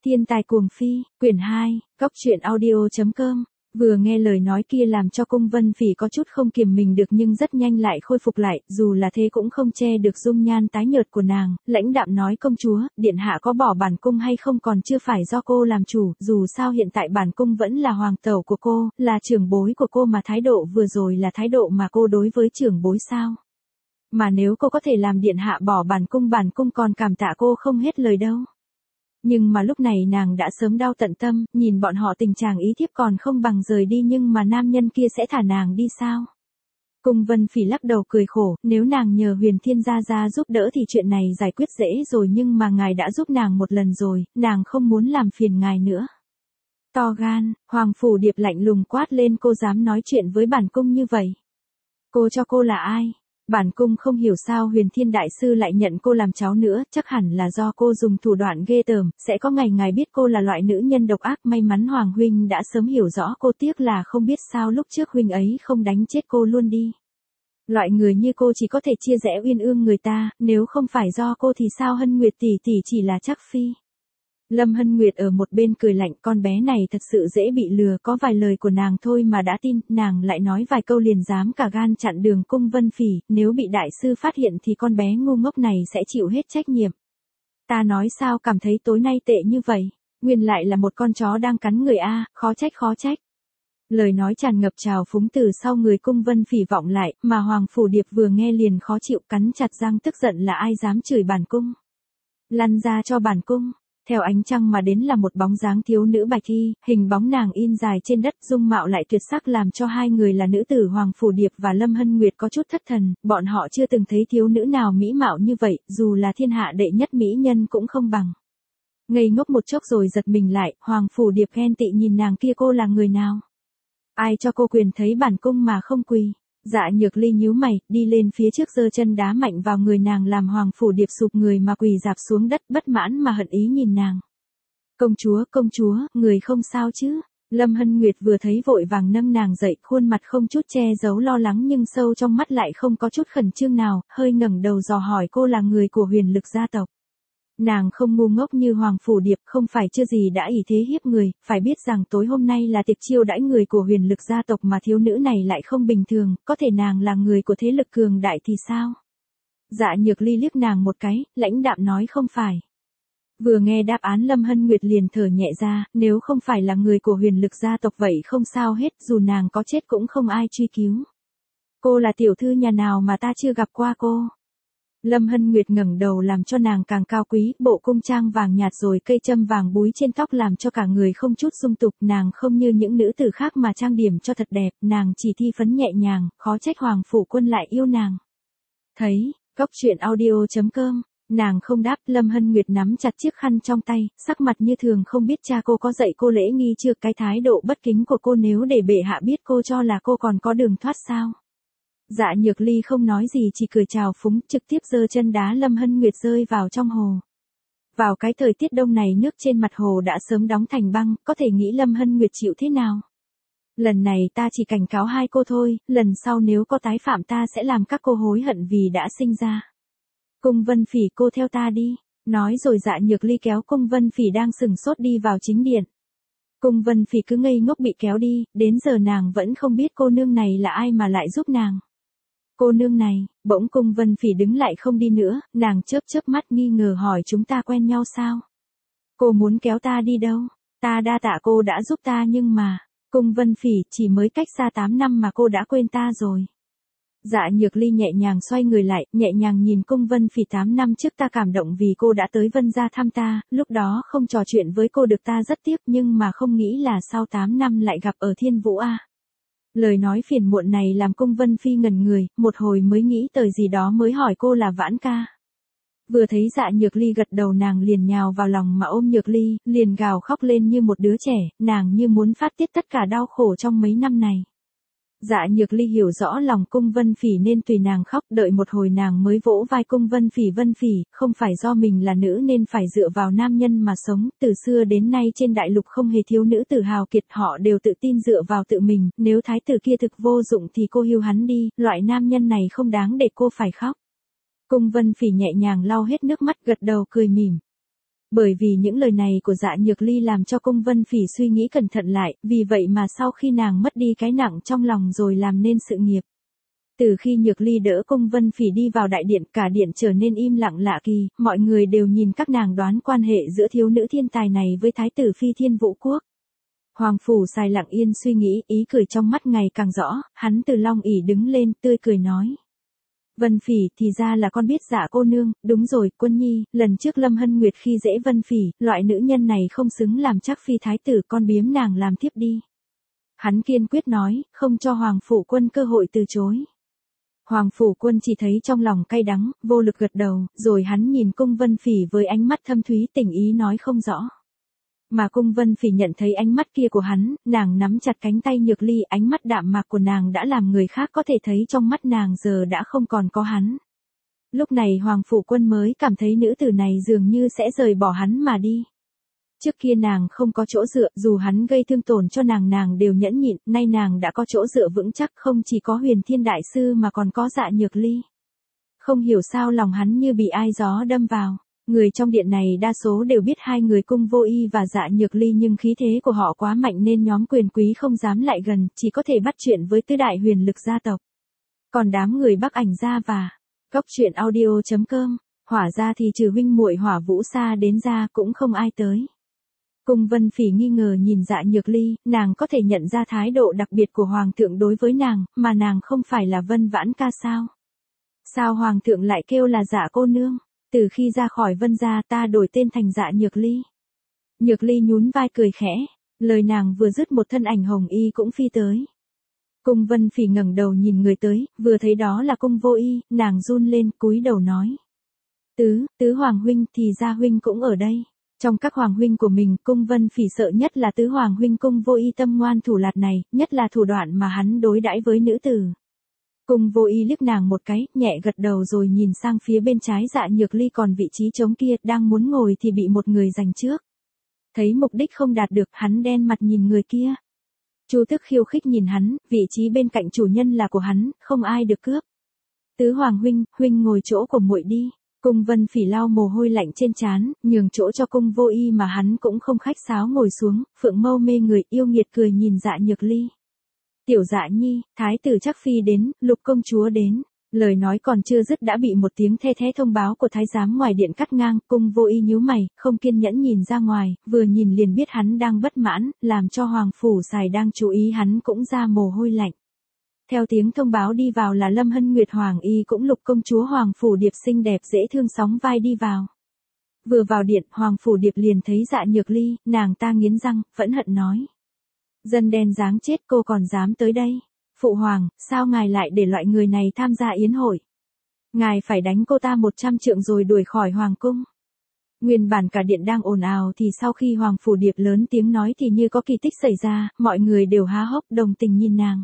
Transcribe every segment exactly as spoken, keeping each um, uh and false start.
Thiên tài cuồng phi, quyển hai, góc truyện audio chấm com. Vừa nghe lời nói kia làm cho Cung Vân Phỉ có chút không kiềm mình được nhưng rất nhanh lại khôi phục lại, dù là thế cũng không che được dung nhan tái nhợt của nàng, lãnh đạm nói công chúa, điện hạ có bỏ bản cung hay không còn chưa phải do cô làm chủ, dù sao hiện tại bản cung vẫn là hoàng tẩu của cô, là trưởng bối của cô mà thái độ vừa rồi là thái độ mà cô đối với trưởng bối sao. Mà nếu cô có thể làm điện hạ bỏ bản cung bản cung còn cảm tạ cô không hết lời đâu. Nhưng mà lúc này nàng đã sớm đau tận tâm, nhìn bọn họ tình trạng ý thiếp còn không bằng rời đi nhưng mà nam nhân kia sẽ thả nàng đi sao? Cung Vân Phỉ lắc đầu cười khổ, nếu nàng nhờ Huyền Thiên Gia Gia giúp đỡ thì chuyện này giải quyết dễ rồi nhưng mà ngài đã giúp nàng một lần rồi, nàng không muốn làm phiền ngài nữa. To gan, Hoàng Phủ Điệp lạnh lùng quát lên cô dám nói chuyện với bản cung như vậy. Cô cho cô là ai? Bản cung không hiểu sao Huyền Thiên Đại Sư lại nhận cô làm cháu nữa, chắc hẳn là do cô dùng thủ đoạn ghê tởm, sẽ có ngày ngài biết cô là loại nữ nhân độc ác, may mắn Hoàng Huynh đã sớm hiểu rõ cô, tiếc là không biết sao lúc trước Huynh ấy không đánh chết cô luôn đi. Loại người như cô chỉ có thể chia rẽ uyên ương người ta, nếu không phải do cô thì sao Hân Nguyệt tỷ tỷ chỉ là chắc phi. Lâm Hân Nguyệt ở một bên cười lạnh, con bé này thật sự dễ bị lừa, có vài lời của nàng thôi mà đã tin, nàng lại nói vài câu liền dám cả gan chặn đường Cung Vân Phỉ, nếu bị đại sư phát hiện thì con bé ngu ngốc này sẽ chịu hết trách nhiệm. Ta nói sao cảm thấy tối nay tệ như vậy, nguyên lại là một con chó đang cắn người a, khó trách khó trách. Lời nói tràn ngập trào phúng từ sau người Cung Vân Phỉ vọng lại, mà Hoàng Phủ Điệp vừa nghe liền khó chịu cắn chặt răng tức giận là ai dám chửi bản cung. Lăn ra cho bản cung. Theo ánh trăng mà đến là một bóng dáng thiếu nữ bạch y, hình bóng nàng in dài trên đất, dung mạo lại tuyệt sắc làm cho hai người là nữ tử Hoàng Phủ Điệp và Lâm Hân Nguyệt có chút thất thần, bọn họ chưa từng thấy thiếu nữ nào mỹ mạo như vậy, dù là thiên hạ đệ nhất mỹ nhân cũng không bằng. Ngây ngốc một chốc rồi giật mình lại, Hoàng Phủ Điệp ghen tị nhìn nàng kia, cô là người nào? Ai cho cô quyền thấy bản cung mà không quỳ? Dạ Nhược Ly nhíu mày, đi lên phía trước giơ chân đá mạnh vào người nàng làm Hoàng Phủ Điệp sụp người mà quỳ rạp xuống đất, bất mãn mà hận ý nhìn nàng. Công chúa, công chúa, người không sao chứ? Lâm Hân Nguyệt vừa thấy vội vàng nâng nàng dậy, khuôn mặt không chút che giấu lo lắng nhưng sâu trong mắt lại không có chút khẩn trương nào, hơi ngẩng đầu dò hỏi cô là người của Huyền Lực gia tộc. Nàng không ngu ngốc như Hoàng Phủ Điệp, không phải chưa gì đã ỷ thế hiếp người, phải biết rằng tối hôm nay là tiệc chiêu đãi người của Huyền Lực gia tộc mà thiếu nữ này lại không bình thường, có thể nàng là người của thế lực cường đại thì sao? Dạ Nhược Ly liếc nàng một cái, lãnh đạm nói không phải. Vừa nghe đáp án Lâm Hân Nguyệt liền thở nhẹ ra, nếu không phải là người của Huyền Lực gia tộc vậy không sao hết, dù nàng có chết cũng không ai truy cứu. Cô là tiểu thư nhà nào mà ta chưa gặp qua cô? Lâm Hân Nguyệt ngẩng đầu làm cho nàng càng cao quý, bộ cung trang vàng nhạt rồi cây châm vàng búi trên tóc làm cho cả người không chút dung tục, nàng không như những nữ tử khác mà trang điểm cho thật đẹp, nàng chỉ thi phấn nhẹ nhàng, khó trách Hoàng Phủ Quân lại yêu nàng. Thấy, góc truyện audio chấm com, nàng không đáp, Lâm Hân Nguyệt nắm chặt chiếc khăn trong tay, sắc mặt như thường không biết cha cô có dạy cô lễ nghi chưa, cái thái độ bất kính của cô nếu để bệ hạ biết cô cho là cô còn có đường thoát sao. Dạ Nhược Ly không nói gì chỉ cười chào phúng, trực tiếp giơ chân đá Lâm Hân Nguyệt rơi vào trong hồ. Vào cái thời tiết đông này nước trên mặt hồ đã sớm đóng thành băng, có thể nghĩ Lâm Hân Nguyệt chịu thế nào. Lần này ta chỉ cảnh cáo hai cô thôi, lần sau nếu có tái phạm ta sẽ làm các cô hối hận vì đã sinh ra. Cung Vân Phỉ, cô theo ta đi. Nói rồi Dạ Nhược Ly kéo Cung Vân Phỉ đang sừng sốt đi vào chính điện. Cung Vân Phỉ cứ ngây ngốc bị kéo đi, đến giờ nàng vẫn không biết cô nương này là ai mà lại giúp nàng. Cô nương này, bỗng Cung Vân Phỉ đứng lại không đi nữa, nàng chớp chớp mắt nghi ngờ hỏi chúng ta quen nhau sao? Cô muốn kéo ta đi đâu? Ta đa tạ cô đã giúp ta nhưng mà, Cung Vân Phỉ chỉ mới cách xa tám năm mà cô đã quên ta rồi. Dạ Nhược Ly nhẹ nhàng xoay người lại, nhẹ nhàng nhìn Cung Vân Phỉ tám năm trước ta cảm động vì cô đã tới Vân gia thăm ta, lúc đó không trò chuyện với cô được ta rất tiếc nhưng mà không nghĩ là sau tám năm lại gặp ở Thiên Vũ a. Lời nói phiền muộn này làm Cung Vân Phi ngẩn người, một hồi mới nghĩ tới gì đó mới hỏi cô là Vãn ca. Vừa thấy Dạ Nhược Ly gật đầu nàng liền nhào vào lòng mà ôm Nhược Ly, liền gào khóc lên như một đứa trẻ, nàng như muốn phát tiết tất cả đau khổ trong mấy năm này. Dạ Nhược Ly hiểu rõ lòng Cung Vân Phỉ nên tùy nàng khóc, đợi một hồi nàng mới vỗ vai Cung Vân Phỉ, Vân Phỉ, không phải do mình là nữ nên phải dựa vào nam nhân mà sống, từ xưa đến nay trên đại lục không hề thiếu nữ tử hào kiệt, họ đều tự tin dựa vào tự mình, nếu thái tử kia thực vô dụng thì cô hiu hắn đi, loại nam nhân này không đáng để cô phải khóc. Cung Vân Phỉ nhẹ nhàng lau hết nước mắt gật đầu cười mỉm. Bởi vì những lời này của Dạ Nhược Ly làm cho Cung Vân Phỉ suy nghĩ cẩn thận lại, vì vậy mà sau khi nàng mất đi cái nặng trong lòng rồi làm nên sự nghiệp. Từ khi Nhược Ly đỡ Cung Vân Phỉ đi vào đại điện, cả điện trở nên im lặng lạ kỳ, mọi người đều nhìn các nàng đoán quan hệ giữa thiếu nữ thiên tài này với thái tử phi Thiên Vũ Quốc. Hoàng Phủ Sài lặng yên suy nghĩ, ý cười trong mắt ngày càng rõ, hắn từ long ỷ đứng lên, tươi cười nói. Vân Phỉ, thì ra là con biết Dạ cô nương, đúng rồi, Quân Nhi, lần trước Lâm Hân Nguyệt khi dễ Vân Phỉ, loại nữ nhân này không xứng làm chắc phi thái tử, con biếm nàng làm thiếp đi. Hắn kiên quyết nói, không cho Hoàng Phủ Quân cơ hội từ chối. Hoàng Phủ Quân chỉ thấy trong lòng cay đắng, vô lực gật đầu, rồi hắn nhìn Cung Vân Phỉ với ánh mắt thâm thúy tình ý nói không rõ. Mà Cung Vân Phỉ nhận thấy ánh mắt kia của hắn, nàng nắm chặt cánh tay Nhược Ly, ánh mắt đạm mạc của nàng đã làm người khác có thể thấy trong mắt nàng giờ đã không còn có hắn. Lúc này Hoàng Phủ Quân mới cảm thấy nữ tử này dường như sẽ rời bỏ hắn mà đi. Trước kia nàng không có chỗ dựa, dù hắn gây thương tổn cho nàng nàng đều nhẫn nhịn, nay nàng đã có chỗ dựa vững chắc, không chỉ có Huyền Thiên Đại Sư mà còn có Dạ Nhược Ly. Không hiểu sao lòng hắn như bị ai gió đâm vào. Người trong điện này đa số đều biết hai người Cung Vô Y và Dạ Nhược Ly, nhưng khí thế của họ quá mạnh nên nhóm quyền quý không dám lại gần, chỉ có thể bắt chuyện với tứ đại huyền lực gia tộc. Còn đám người Bắc Ảnh gia và Cốc Truyện Audio chấm com, Hỏa gia thì trừ huynh muội Hỏa Vũ Sa đến gia cũng không ai tới. Cung Vân Phỉ nghi ngờ nhìn Dạ Nhược Ly, nàng có thể nhận ra thái độ đặc biệt của Hoàng thượng đối với nàng, mà nàng không phải là Vân Vãn Ca sao? Sao Hoàng thượng lại kêu là Dạ cô nương? Từ khi ra khỏi Vân gia ta đổi tên thành Dạ Nhược Ly. Nhược Ly nhún vai cười khẽ, lời nàng vừa dứt một thân ảnh hồng y cũng phi tới. Cung Vân Phỉ ngẩng đầu nhìn người tới, vừa thấy đó là Cung Vô Y, nàng run lên cúi đầu nói. Tứ, tứ Hoàng huynh, thì ra huynh cũng ở đây. Trong các hoàng huynh của mình, Cung Vân Phỉ sợ nhất là tứ hoàng huynh Cung Vô Y tâm ngoan thủ lạt này, nhất là thủ đoạn mà hắn đối đãi với nữ tử. Cung Vô Y liếc nàng một cái, nhẹ gật đầu rồi nhìn sang phía bên trái Dạ Nhược Ly còn vị trí trống kia, đang muốn ngồi thì bị một người giành trước. Thấy mục đích không đạt được, hắn đen mặt nhìn người kia. Chu Thức khiêu khích nhìn hắn, vị trí bên cạnh chủ nhân là của hắn, không ai được cướp. Tứ hoàng huynh, huynh ngồi chỗ của muội đi. Cung Vân Phỉ lau mồ hôi lạnh trên trán, nhường chỗ cho Cung Vô Y mà hắn cũng không khách sáo ngồi xuống, phượng mâu mê người, yêu nghiệt cười nhìn Dạ Nhược Ly. Tiểu Dạ nhi, thái tử Trác phi đến, Lục công chúa đến. Lời nói còn chưa dứt đã bị một tiếng the thé thông báo của thái giám ngoài điện cắt ngang. Cung Vô Y nhíu mày, không kiên nhẫn nhìn ra ngoài, vừa nhìn liền biết hắn đang bất mãn, làm cho Hoàng Phủ Sài đang chú ý hắn cũng ra mồ hôi lạnh. Theo tiếng thông báo đi vào là Lâm Hân Nguyệt Hoàng y cũng Lục công chúa Hoàng Phủ Điệp xinh đẹp dễ thương sóng vai đi vào. Vừa vào điện, Hoàng Phủ Điệp liền thấy Dạ Nhược Ly, nàng ta nghiến răng, phẫn hận nói. Dân đen dáng chết, cô còn dám tới đây. Phụ hoàng, sao ngài lại để loại người này tham gia yến hội? Ngài phải đánh cô ta một trăm trượng rồi đuổi khỏi hoàng cung. Nguyên bản cả điện đang ồn ào thì sau khi Hoàng Phủ Điệp lớn tiếng nói thì như có kỳ tích xảy ra, mọi người đều há hốc đồng tình nhìn nàng.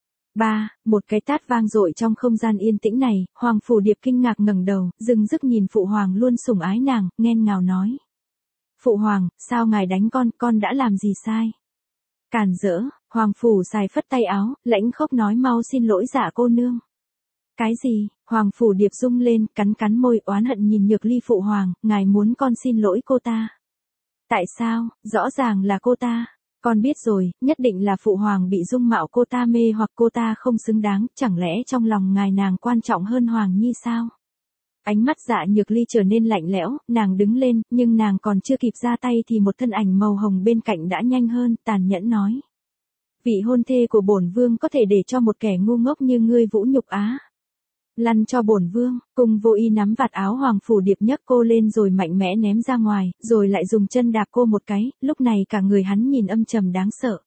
Ba, một cái tát vang dội trong không gian yên tĩnh này, Hoàng Phủ Điệp kinh ngạc ngẩng đầu, dừng dứt nhìn phụ hoàng luôn sủng ái nàng, nghẹn ngào nói. Phụ hoàng, sao ngài đánh con, con đã làm gì sai? Cản rỡ, Hoàng Phủ Sài phất tay áo, lãnh khốc nói mau xin lỗi Dạ cô nương. Cái gì? Hoàng Phủ Điệp rung lên, cắn cắn môi oán hận nhìn Nhược Ly phụ hoàng, ngài muốn con xin lỗi cô ta. Tại sao? Rõ ràng là cô ta. Con biết rồi, nhất định là phụ hoàng bị dung mạo cô ta mê hoặc cô ta không xứng đáng, chẳng lẽ trong lòng ngài nàng quan trọng hơn Hoàng Nhi sao? Ánh mắt Dạ Nhược Ly trở nên lạnh lẽo, nàng đứng lên, nhưng nàng còn chưa kịp ra tay thì một thân ảnh màu hồng bên cạnh đã nhanh hơn, tàn nhẫn nói. Vị hôn thê của bổn vương có thể để cho một kẻ ngu ngốc như ngươi vũ nhục á? Lăn cho bổn vương. Cung Vô Y nắm vạt áo Hoàng Phủ Điệp nhấc cô lên rồi mạnh mẽ ném ra ngoài, rồi lại dùng chân đạp cô một cái, lúc này cả người hắn nhìn âm trầm đáng sợ.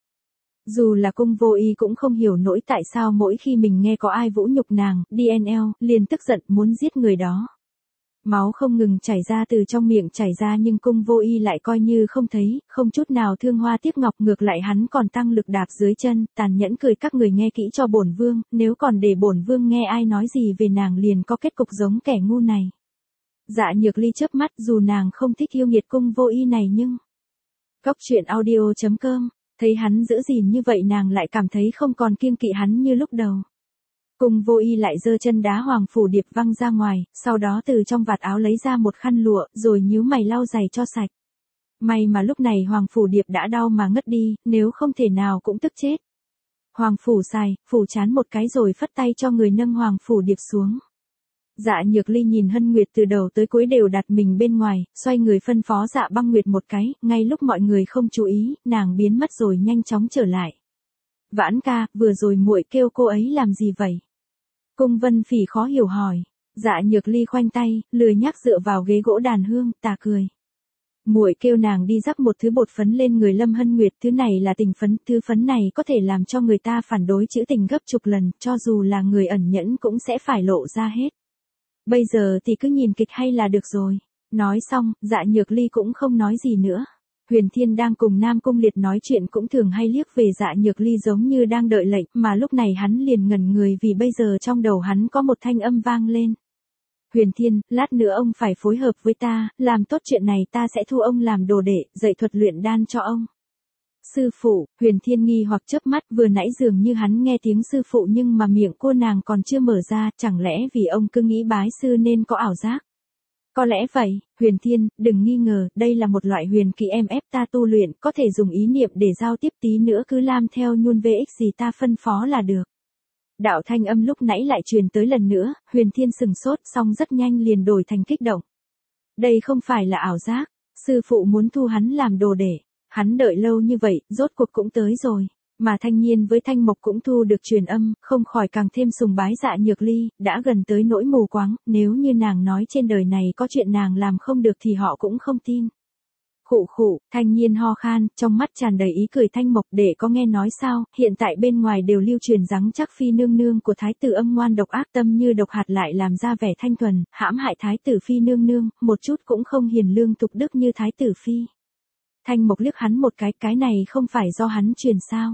Dù là Cung Vô Y cũng không hiểu nổi tại sao mỗi khi mình nghe có ai vũ nhục nàng, đê en lờ, liền tức giận muốn giết người đó. Máu không ngừng chảy ra từ trong miệng chảy ra nhưng Cung Vô Y lại coi như không thấy, không chút nào thương hoa tiếc ngọc, ngược lại hắn còn tăng lực đạp dưới chân, tàn nhẫn cười các người nghe kỹ cho bổn vương, nếu còn để bổn vương nghe ai nói gì về nàng liền có kết cục giống kẻ ngu này. Dạ Nhược Ly chớp mắt, dù nàng không thích yêu nghiệt Cung Vô Y này nhưng... Cốc Truyện Audio chấm com, thấy hắn giữ gìn như vậy nàng lại cảm thấy không còn kiêng kỵ hắn như lúc đầu. Cung Vô Y lại giơ chân đá Hoàng Phủ Điệp văng ra ngoài, sau đó từ trong vạt áo lấy ra một khăn lụa, rồi nhíu mày lau giày cho sạch. May mà lúc này Hoàng Phủ Điệp đã đau mà ngất đi, nếu không thể nào cũng tức chết. Hoàng Phủ xài, phủ chán một cái rồi phất tay cho người nâng Hoàng Phủ Điệp xuống. Dạ Nhược Ly nhìn Hân Nguyệt từ đầu tới cuối đều đặt mình bên ngoài, xoay người phân phó Dạ Băng Nguyệt một cái, ngay lúc mọi người không chú ý, nàng biến mất rồi nhanh chóng trở lại. Vãn ca, vừa rồi muội kêu cô ấy làm gì vậy? Cung Vân Phỉ khó hiểu hỏi. Dạ Nhược Ly khoanh tay, lười nhác dựa vào ghế gỗ đàn hương, tà cười. Muội kêu nàng đi rắc một thứ bột phấn lên người Lâm Hân Nguyệt, thứ này là tình phấn, thứ phấn này có thể làm cho người ta phản đối trữ tình gấp chục lần, cho dù là người ẩn nhẫn cũng sẽ phải lộ ra hết. Bây giờ thì cứ nhìn kịch hay là được rồi. Nói xong, Dạ Nhược Ly cũng không nói gì nữa. Huyền Thiên đang cùng Nam Cung Liệt nói chuyện cũng thường hay liếc về Dạ Nhược Ly giống như đang đợi lệnh, mà lúc này hắn liền ngẩn người vì bây giờ trong đầu hắn có một thanh âm vang lên. Huyền Thiên, lát nữa ông phải phối hợp với ta, làm tốt chuyện này ta sẽ thu ông làm đồ đệ, dạy thuật luyện đan cho ông. Sư phụ, Huyền Thiên nghi hoặc chớp mắt, vừa nãy dường như hắn nghe tiếng sư phụ nhưng mà miệng cô nàng còn chưa mở ra, chẳng lẽ vì ông cứ nghĩ bái sư nên có ảo giác? Có lẽ vậy, Huyền Thiên, đừng nghi ngờ, đây là một loại huyền kỹ em ép ta tu luyện, có thể dùng ý niệm để giao tiếp, tí nữa cứ làm theo nhun vx gì ta phân phó là được. Đạo thanh âm lúc nãy lại truyền tới lần nữa, Huyền Thiên sừng sốt xong rất nhanh liền đổi thành kích động. Đây không phải là ảo giác, sư phụ muốn thu hắn làm đồ đệ, hắn đợi lâu như vậy, rốt cuộc cũng tới rồi. Mà Thanh Nhiên với Thanh Mộc cũng thu được truyền âm, không khỏi càng thêm sùng bái Dạ Nhược Ly, đã gần tới nỗi mù quáng, nếu như nàng nói trên đời này có chuyện nàng làm không được thì họ cũng không tin. Khụ khụ, Thanh Nhiên ho khan, trong mắt tràn đầy ý cười. Thanh Mộc, để có nghe nói sao, hiện tại bên ngoài đều lưu truyền rằng chắc phi nương nương của thái tử âm ngoan độc ác, tâm như độc hạt lại làm ra vẻ thanh thuần, hãm hại thái tử phi nương nương, một chút cũng không hiền lương tục đức như thái tử phi. Thanh Mộc liếc hắn một cái, cái này không phải do hắn truyền sao?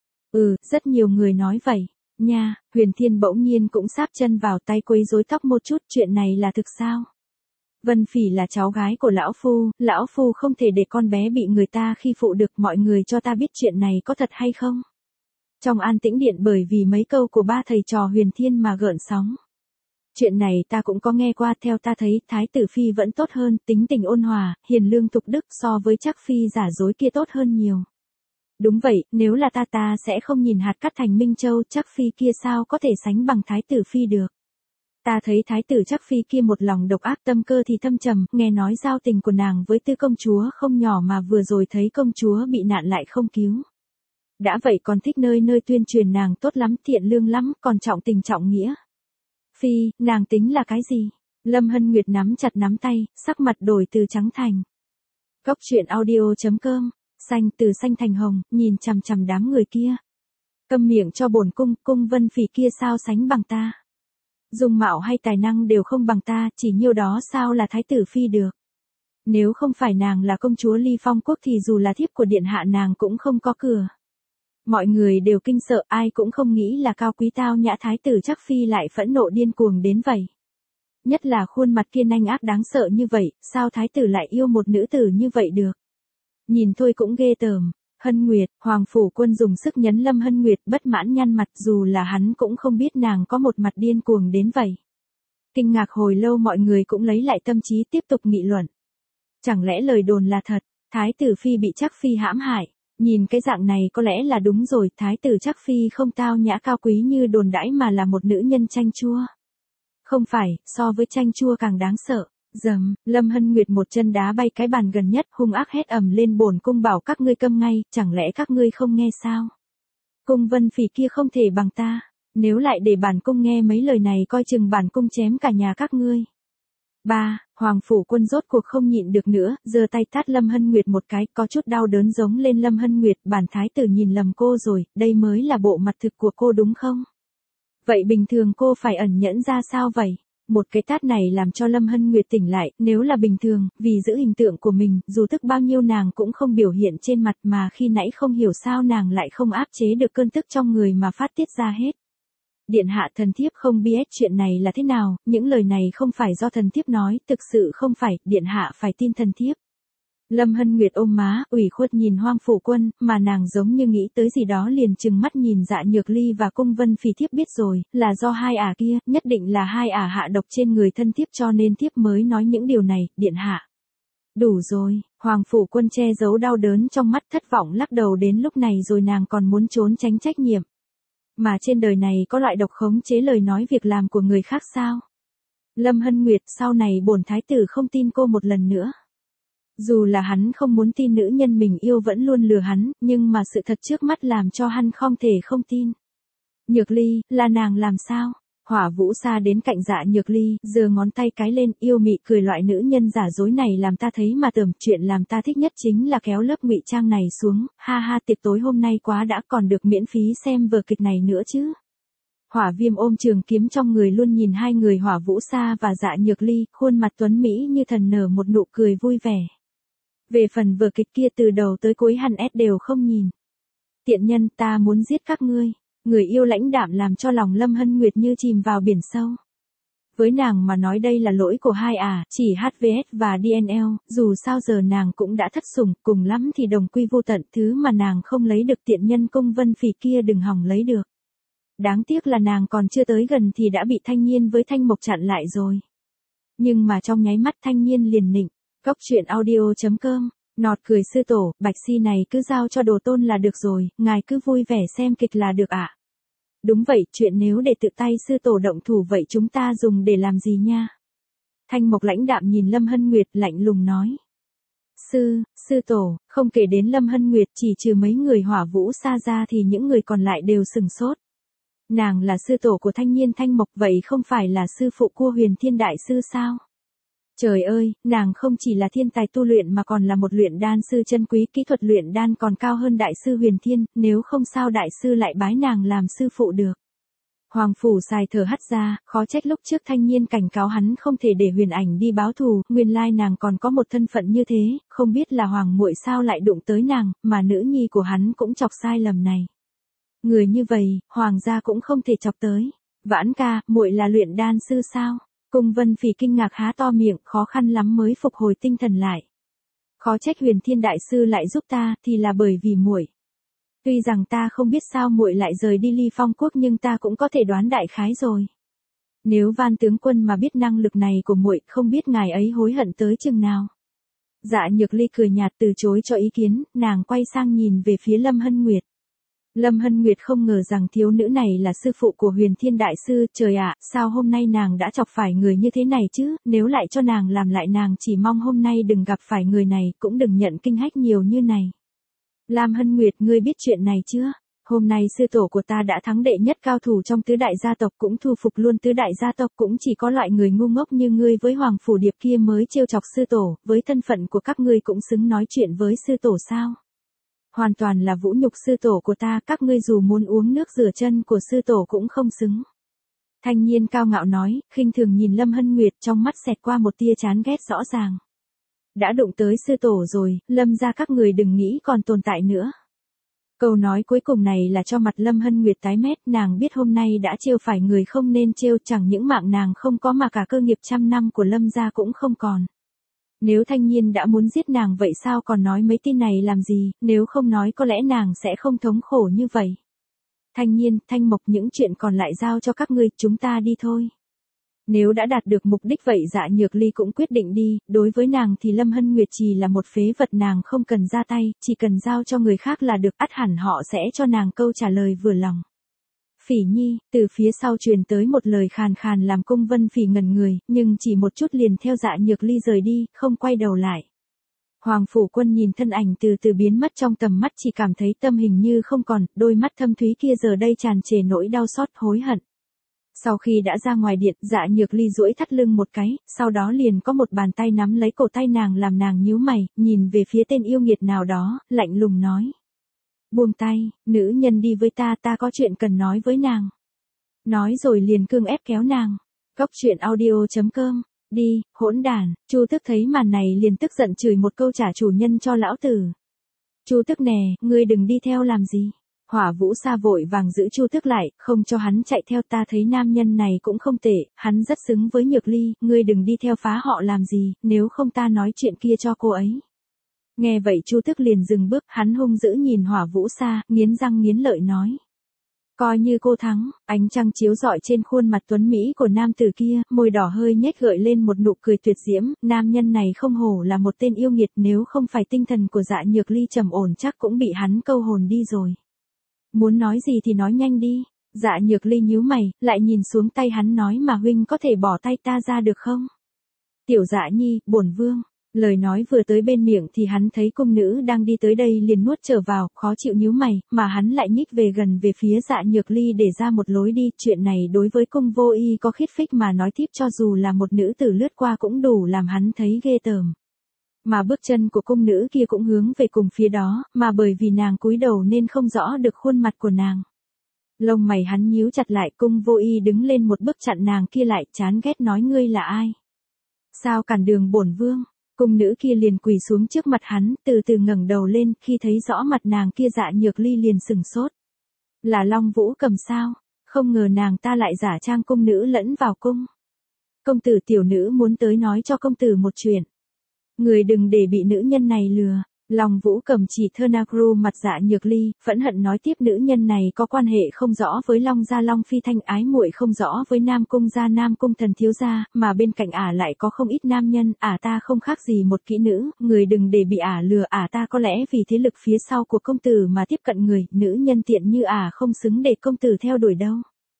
Ừ, rất nhiều người nói vậy. Nha, Huyền Thiên bỗng nhiên cũng sáp chân vào tay quấy rối tóc một chút, chuyện này là thực sao? Vân Phỉ là cháu gái của lão phu, lão phu không thể để con bé bị người ta khi phụ được, mọi người cho ta biết chuyện này có thật hay không? Trong an tĩnh điện bởi vì mấy câu của ba thầy trò Huyền Thiên mà gợn sóng. Chuyện này ta cũng có nghe qua, theo ta thấy, thái tử phi vẫn tốt hơn, tính tình ôn hòa, hiền lương tục đức, so với chắc phi giả dối kia tốt hơn nhiều. Đúng vậy, nếu là ta ta sẽ không nhìn hạt cát thành Minh Châu, chắc phi kia sao có thể sánh bằng thái tử phi được. Ta thấy thái tử chắc phi kia một lòng độc ác, tâm cơ thì thâm trầm, nghe nói giao tình của nàng với tư công chúa không nhỏ mà vừa rồi thấy công chúa bị nạn lại không cứu. Đã vậy còn thích nơi nơi tuyên truyền nàng tốt lắm, thiện lương lắm, còn trọng tình trọng nghĩa. Phi, nàng tính là cái gì? Lâm Hân Nguyệt nắm chặt nắm tay, sắc mặt đổi từ trắng thành. Góc truyện audio chấm com, xanh từ xanh thành hồng, nhìn chằm chằm đám người kia. Câm miệng cho bổn cung, cung Vân Phỉ kia sao sánh bằng ta? Dung mạo hay tài năng đều không bằng ta, chỉ nhiêu đó sao là thái tử phi được. Nếu không phải nàng là công chúa Ly Phong Quốc thì dù là thiếp của điện hạ nàng cũng không có cửa. Mọi người đều kinh sợ, ai cũng không nghĩ là cao quý tao nhã thái tử chắc phi lại phẫn nộ điên cuồng đến vậy. Nhất là khuôn mặt kia nanh ác đáng sợ như vậy, sao thái tử lại yêu một nữ tử như vậy được. Nhìn thôi cũng ghê tởm. Hân Nguyệt, Hoàng Phủ Quân dùng sức nhấn Lâm Hân Nguyệt, bất mãn nhăn mặt, dù là hắn cũng không biết nàng có một mặt điên cuồng đến vậy. Kinh ngạc hồi lâu mọi người cũng lấy lại tâm trí tiếp tục nghị luận. Chẳng lẽ lời đồn là thật, thái tử phi bị chắc phi hãm hại, nhìn cái dạng này có lẽ là đúng rồi, thái tử chắc phi không tao nhã cao quý như đồn đãi mà là một nữ nhân chanh chua. Không phải, so với chanh chua càng đáng sợ. Dầm, Lâm Hân Nguyệt một chân đá bay cái bàn gần nhất, hung ác hét ầm lên, bổn cung bảo các ngươi câm ngay, chẳng lẽ các ngươi không nghe sao? Cung Vân Phỉ kia không thể bằng ta, nếu lại để bản cung nghe mấy lời này coi chừng bản cung chém cả nhà các ngươi. Ba, Hoàng Phủ Quân rốt cuộc không nhịn được nữa, giơ tay tát Lâm Hân Nguyệt một cái, có chút đau đớn giống lên. Lâm Hân Nguyệt, bản thái tử nhìn lầm cô rồi, đây mới là bộ mặt thực của cô đúng không? Vậy bình thường cô phải ẩn nhẫn ra sao vậy? Một cái tát này làm cho Lâm Hân Nguyệt tỉnh lại, nếu là bình thường, vì giữ hình tượng của mình, dù tức bao nhiêu nàng cũng không biểu hiện trên mặt, mà khi nãy không hiểu sao nàng lại không áp chế được cơn tức trong người mà phát tiết ra hết. Điện hạ, thần thiếp không biết chuyện này là thế nào, những lời này không phải do thần thiếp nói, thực sự không phải, điện hạ phải tin thần thiếp. Lâm Hân Nguyệt ôm má, ủy khuất nhìn Hoàng Phủ Quân, mà nàng giống như nghĩ tới gì đó liền trừng mắt nhìn Dạ Nhược Ly và Cung Vân Phỉ thiếp biết rồi, là do hai ả kia, nhất định là hai ả hạ độc trên người thân thiếp cho nên thiếp mới nói những điều này, điện hạ. Đủ rồi, Hoàng Phủ Quân che giấu đau đớn trong mắt thất vọng lắc đầu đến lúc này rồi nàng còn muốn trốn tránh trách nhiệm. Mà trên đời này có loại độc khống chế lời nói việc làm của người khác sao? Lâm Hân Nguyệt sau này bổn thái tử không tin cô một lần nữa. Dù là hắn không muốn tin nữ nhân mình yêu vẫn luôn lừa hắn, nhưng mà sự thật trước mắt làm cho hắn không thể không tin. Nhược Ly, là nàng làm sao? Hỏa Vũ Sa đến cạnh Dạ Nhược Ly, giơ ngón tay cái lên, yêu mị cười loại nữ nhân giả dối này làm ta thấy mà tởm, chuyện làm ta thích nhất chính là kéo lớp ngụy trang này xuống, ha ha tiệc tối hôm nay quá đã còn được miễn phí xem vở kịch này nữa chứ. Hỏa Viêm ôm trường kiếm trong người luôn nhìn hai người Hỏa Vũ Sa và Dạ Nhược Ly, khuôn mặt tuấn mỹ như thần nở một nụ cười vui vẻ. Về phần vở kịch kia từ đầu tới cuối hắn ép đều không nhìn. Tiện nhân, ta muốn giết các ngươi. Người yêu lãnh đạm làm cho lòng Lâm Hân Nguyệt như chìm vào biển sâu. Với nàng mà nói đây là lỗi của hai ả, chỉ hát vê ét và đê en lờ, dù sao giờ nàng cũng đã thất sủng, cùng lắm thì đồng quy vô tận, thứ mà nàng không lấy được tiện nhân Cung Vân Phỉ kia đừng hòng lấy được. Đáng tiếc là nàng còn chưa tới gần thì đã bị Thanh Nhiên với Thanh Mộc chặn lại rồi. Nhưng mà trong nháy mắt Thanh Nhiên liền nịnh, Cốc truyện audio chấm com, nọt cười sư tổ, Bạch Si này cứ giao cho Đồ Tôn là được rồi, ngài cứ vui vẻ xem kịch là được ạ. À? Đúng vậy, chuyện nếu để tự tay sư tổ động thủ vậy chúng ta dùng để làm gì nha? Thanh Mộc lãnh đạm nhìn Lâm Hân Nguyệt lạnh lùng nói. Sư, sư tổ, không kể đến Lâm Hân Nguyệt chỉ trừ mấy người Hỏa Vũ Sa ra thì những người còn lại đều sừng sốt. Nàng là sư tổ của Thanh Nhiên Thanh Mộc vậy không phải là sư phụ của Huyền Thiên Đại Sư sao? Trời ơi, nàng không chỉ là thiên tài tu luyện mà còn là một luyện đan sư chân quý, kỹ thuật luyện đan còn cao hơn đại sư Huyền Thiên, nếu không sao đại sư lại bái nàng làm sư phụ được. Hoàng Phủ Sài thở hắt ra, khó trách lúc trước Thanh Nhiên cảnh cáo hắn không thể để Huyền Ảnh đi báo thù, nguyên lai nàng còn có một thân phận như thế, không biết là Hoàng muội sao lại đụng tới nàng, mà nữ nhi của hắn cũng chọc sai lầm này. Người như vậy, Hoàng gia cũng không thể chọc tới. Vãn ca, muội là luyện đan sư sao? Cung Vân Phỉ kinh ngạc há to miệng, khó khăn lắm mới phục hồi tinh thần lại. Khó trách Huyền Thiên Đại Sư lại giúp ta, thì là bởi vì muội. Tuy rằng ta không biết sao muội lại rời đi Ly Phong Quốc nhưng ta cũng có thể đoán đại khái rồi. Nếu Van tướng quân mà biết năng lực này của muội, không biết ngài ấy hối hận tới chừng nào. Dạ Nhược Ly cười nhạt từ chối cho ý kiến, nàng quay sang nhìn về phía Lâm Hân Nguyệt. Lâm Hân Nguyệt không ngờ rằng thiếu nữ này là sư phụ của Huyền Thiên Đại Sư, trời ạ, sao hôm nay nàng đã chọc phải người như thế này chứ, nếu lại cho nàng làm lại nàng chỉ mong hôm nay đừng gặp phải người này, cũng đừng nhận kinh hách nhiều như này. Lam Hân Nguyệt, ngươi biết chuyện này chưa? Hôm nay sư tổ của ta đã thắng đệ nhất cao thủ trong tứ đại gia tộc cũng thu phục luôn tứ đại gia tộc, cũng chỉ có loại người ngu ngốc như ngươi với Hoàng Phủ Điệp kia mới trêu chọc sư tổ, với thân phận của các ngươi cũng xứng nói chuyện với sư tổ sao? Hoàn toàn là vũ nhục sư tổ của ta, các ngươi dù muốn uống nước rửa chân của sư tổ cũng không xứng. Thanh Nhiên cao ngạo nói, khinh thường nhìn Lâm Hân Nguyệt, trong mắt xẹt qua một tia chán ghét rõ ràng. Đã đụng tới sư tổ rồi, Lâm gia các người đừng nghĩ còn tồn tại nữa. Câu nói cuối cùng này là cho mặt Lâm Hân Nguyệt tái mét, nàng biết hôm nay đã trêu phải người không nên trêu, chẳng những mạng nàng không có mà cả cơ nghiệp trăm năm của Lâm gia cũng không còn. Nếu Thanh Nhiên đã muốn giết nàng vậy sao còn nói mấy tin này làm gì, nếu không nói có lẽ nàng sẽ không thống khổ như vậy. Thanh Nhiên, Thanh Mộc, những chuyện còn lại giao cho các ngươi, chúng ta đi thôi. Nếu đã đạt được mục đích vậy Dạ Nhược Ly cũng quyết định đi, đối với nàng thì Lâm Hân Nguyệt chỉ là một phế vật, nàng không cần ra tay, chỉ cần giao cho người khác là được, ắt hẳn họ sẽ cho nàng câu trả lời vừa lòng. Phỉ Nhi, từ phía sau truyền tới một lời khàn khàn làm Cung Vân Phỉ ngẩn người, nhưng chỉ một chút liền theo Dạ Nhược Ly rời đi, không quay đầu lại. Hoàng Phủ Quân nhìn thân ảnh từ từ biến mất trong tầm mắt, chỉ cảm thấy tâm hình như không còn, đôi mắt thâm thúy kia giờ đây tràn trề nỗi đau xót hối hận. Sau khi đã ra ngoài điện, Dạ Nhược Ly duỗi thắt lưng một cái, sau đó liền có một bàn tay nắm lấy cổ tay nàng làm nàng nhíu mày, nhìn về phía tên yêu nghiệt nào đó, lạnh lùng nói. Buông tay, nữ nhân đi với ta, ta có chuyện cần nói với nàng. Nói rồi liền cương ép kéo nàng. Cốc truyện audio chấm com, đi, hỗn đản. Chu Tức thấy màn này liền tức giận chửi một câu trả chủ nhân cho lão tử. Chu Tức nè, ngươi đừng đi theo làm gì. Hỏa Vũ Sa vội vàng giữ Chu Tức lại, không cho hắn chạy theo, ta thấy nam nhân này cũng không tệ, hắn rất xứng với Nhược Ly, ngươi đừng đi theo phá họ làm gì, nếu không ta nói chuyện kia cho cô ấy. Nghe vậy Chu Tức liền dừng bước, hắn hung dữ nhìn Hỏa Vũ Sa, nghiến răng nghiến lợi nói. Coi như cô thắng, ánh trăng chiếu rọi trên khuôn mặt tuấn Mỹ của nam tử kia, môi đỏ hơi nhếch gợi lên một nụ cười tuyệt diễm, nam nhân này không hổ là một tên yêu nghiệt, nếu không phải tinh thần của Dạ Nhược Ly trầm ổn chắc cũng bị hắn câu hồn đi rồi. Muốn nói gì thì nói nhanh đi. Dạ Nhược Ly nhíu mày, lại nhìn xuống tay hắn nói mà huynh có thể bỏ tay ta ra được không? Tiểu Dạ Nhi, bổn vương. Lời nói vừa tới bên miệng thì hắn thấy cung nữ đang đi tới đây liền nuốt trở vào, khó chịu nhíu mày, mà hắn lại nhích về gần về phía Dạ Nhược Ly để ra một lối đi, chuyện này đối với cung vô y có khiết phích mà nói tiếp cho dù là một nữ tử lướt qua cũng đủ làm hắn thấy ghê tởm. Mà bước chân của cung nữ kia cũng hướng về cùng phía đó, mà bởi vì nàng cúi đầu nên không rõ được khuôn mặt của nàng. Lông mày hắn nhíu chặt lại, cung vô y đứng lên một bước chặn nàng kia lại, chán ghét nói ngươi là ai? Sao cản đường bổn vương? Cung nữ kia liền quỳ xuống trước mặt hắn, từ từ ngẩng đầu lên, khi thấy rõ mặt nàng kia Dạ Nhược Ly liền sừng sốt. Là Long Vũ Cầm sao? Không ngờ nàng ta lại giả trang cung nữ lẫn vào cung. Công tử tiểu nữ muốn tới nói cho công tử một chuyện. Người đừng để bị nữ nhân này lừa. Long Vũ Cầm chỉ Thernagru mặt Dạ Nhược Ly, phẫn hận nói tiếp nữ nhân này có quan hệ không rõ với Long gia Long Phi Thanh ái muội không rõ với Nam Cung gia Nam Cung thần thiếu gia, mà bên cạnh ả lại có không ít nam nhân, ả ta không khác gì một kỹ nữ, người đừng để bị ả lừa, ả ta có lẽ vì thế lực phía sau của công tử mà tiếp cận người, nữ nhân tiện như ả không xứng để công tử theo đuổi đâu.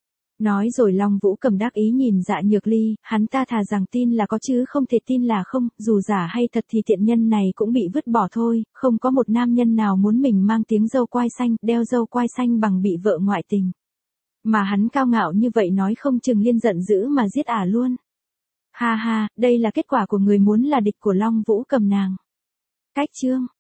Nói rồi Long Vũ Cầm đắc ý nhìn Dạ Nhược Ly, hắn ta thà rằng tin là có chứ không thể tin là không, dù giả hay thật thì tiện nhân này cũng bị vứt bỏ thôi, không có một nam nhân nào muốn mình mang tiếng dâu quai xanh, đeo dâu quai xanh bằng bị vợ ngoại tình. Mà hắn cao ngạo như vậy nói không chừng liên giận dữ mà giết ả luôn. Ha ha, đây là kết quả của người muốn là địch của Long Vũ Cầm nàng. Cách chương